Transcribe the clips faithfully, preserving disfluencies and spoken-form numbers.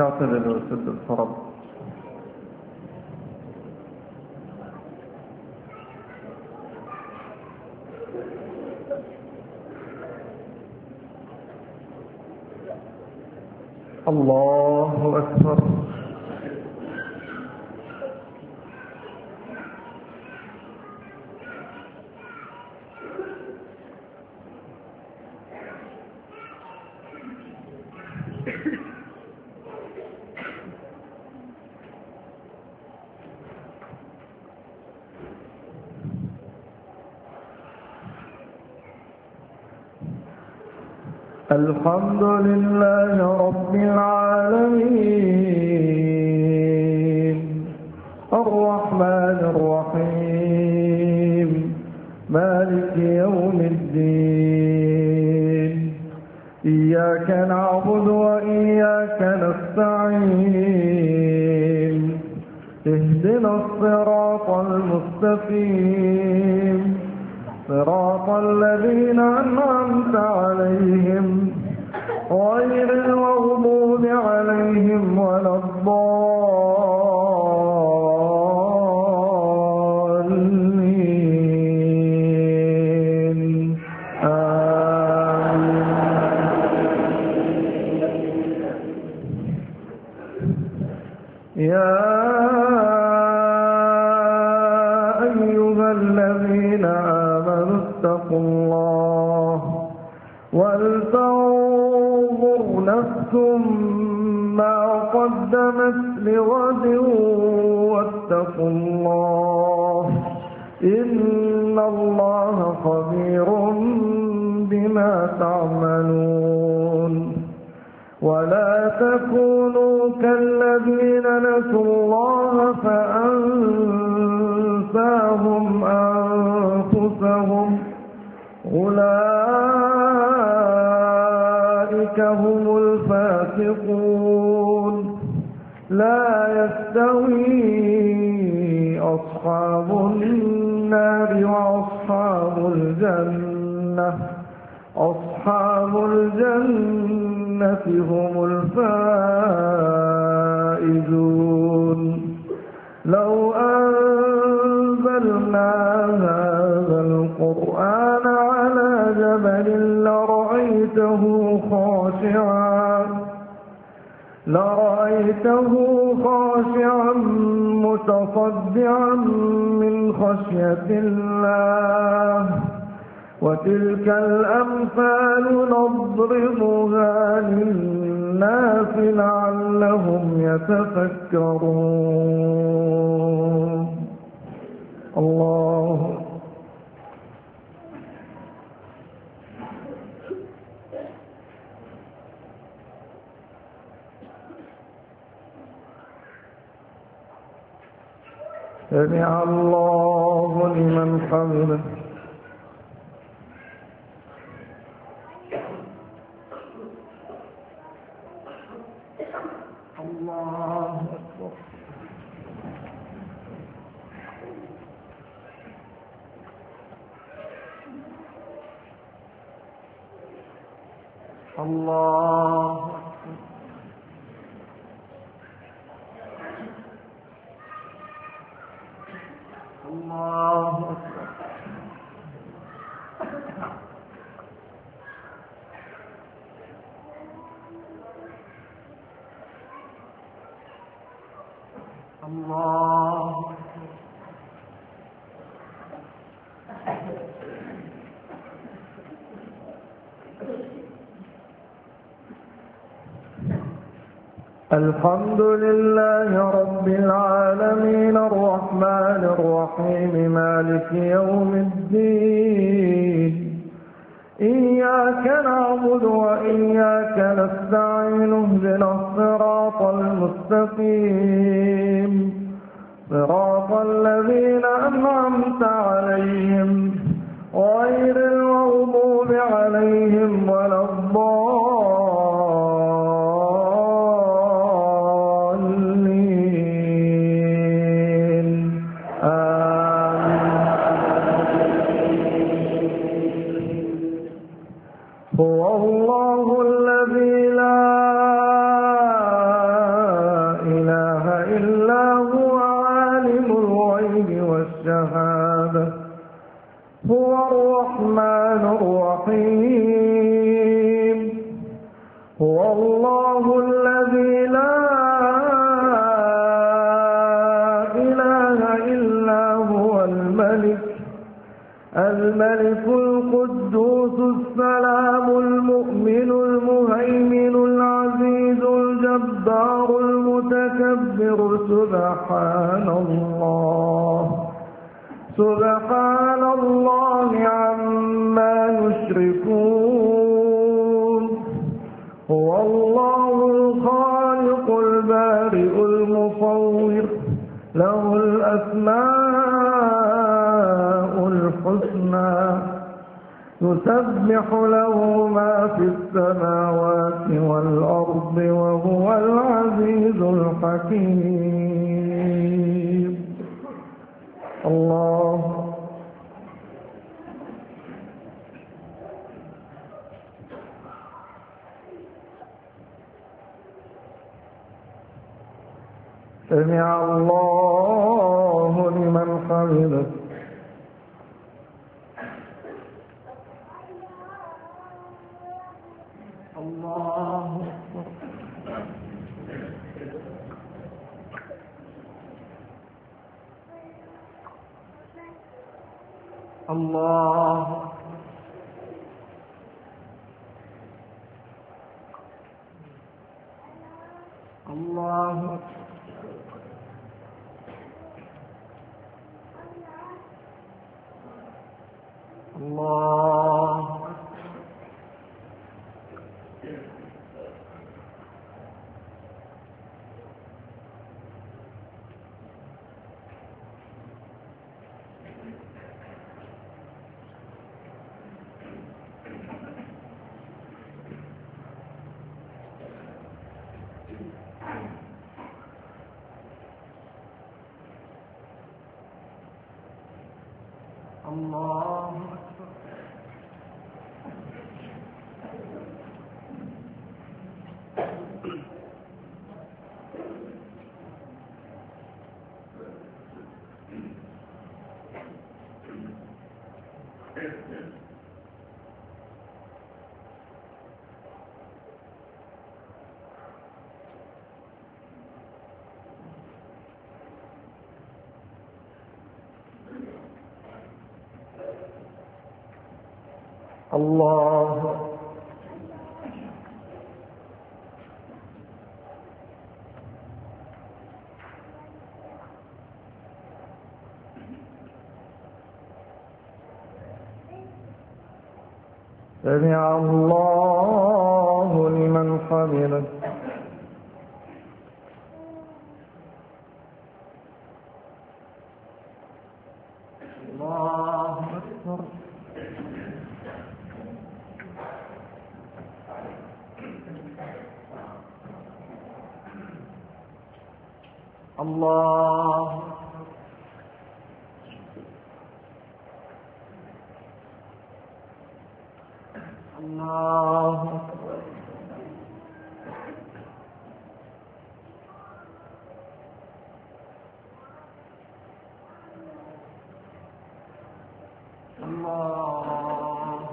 اعتدلوا سد الفرض. الله أكبر. الحمد لله رب العالمين الرحمن الرحيم مالك يوم الدين إياك نعبد وإياك نستعين اهدنا الصراط المستقيم صراط الذين أنعمت عليهم غير المغضوب عليهم ولا الضالين آمين. يا أيها الذين آمنوا اتقوا الله ولتنظر نفس ما قدمت لغد واتقوا الله إن الله خبير بما تعملون. ولا تكونوا كالذين نسوا الله فأنساهم أنفسهم أولئك هم الفاسقون. لا يستوي أصحاب النار وأصحاب الجنة أصحاب الجنة هم الفائزون. لو أنزلنا هذا القرآن على جبل لرأيته خاشعا لرأيته خاشعا متصدعا من خشية الله. وتلك الأمثال نضربها للناس لعلهم يتفكرون. الله سمع الله لمن حمده. الله أكبر. الله الله أكبر. الله الحمد لله رب العالمين الرحمن الرحيم مالك يوم الدين إياك نعبد وإياك نستعين اهدنا الصراط المستقيم صراط الذين أنعمت عليهم غير المغضوب عليهم ولا الضالين آمين. هو الله الذي لا عباده هو الرحمن الرحيم هو الله الذي لا إله إلا هو الملك الملك القدوس السلام المؤمن المهيمن العزيز الجبار المتكبر سبحان الله سبحان الله عما يشركون هو الله الخالق البارئ المصور له الأسماء الحسنى يسبح له ما في السماوات والأرض وهو العزيز الحكيم. الله سمع الله لمن حمده. الله الله الله الله الله الله سمع الله لمن حمده. الله أكبر. الله الله الله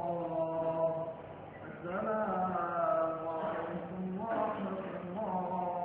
السلام عليكم ورحمة الله.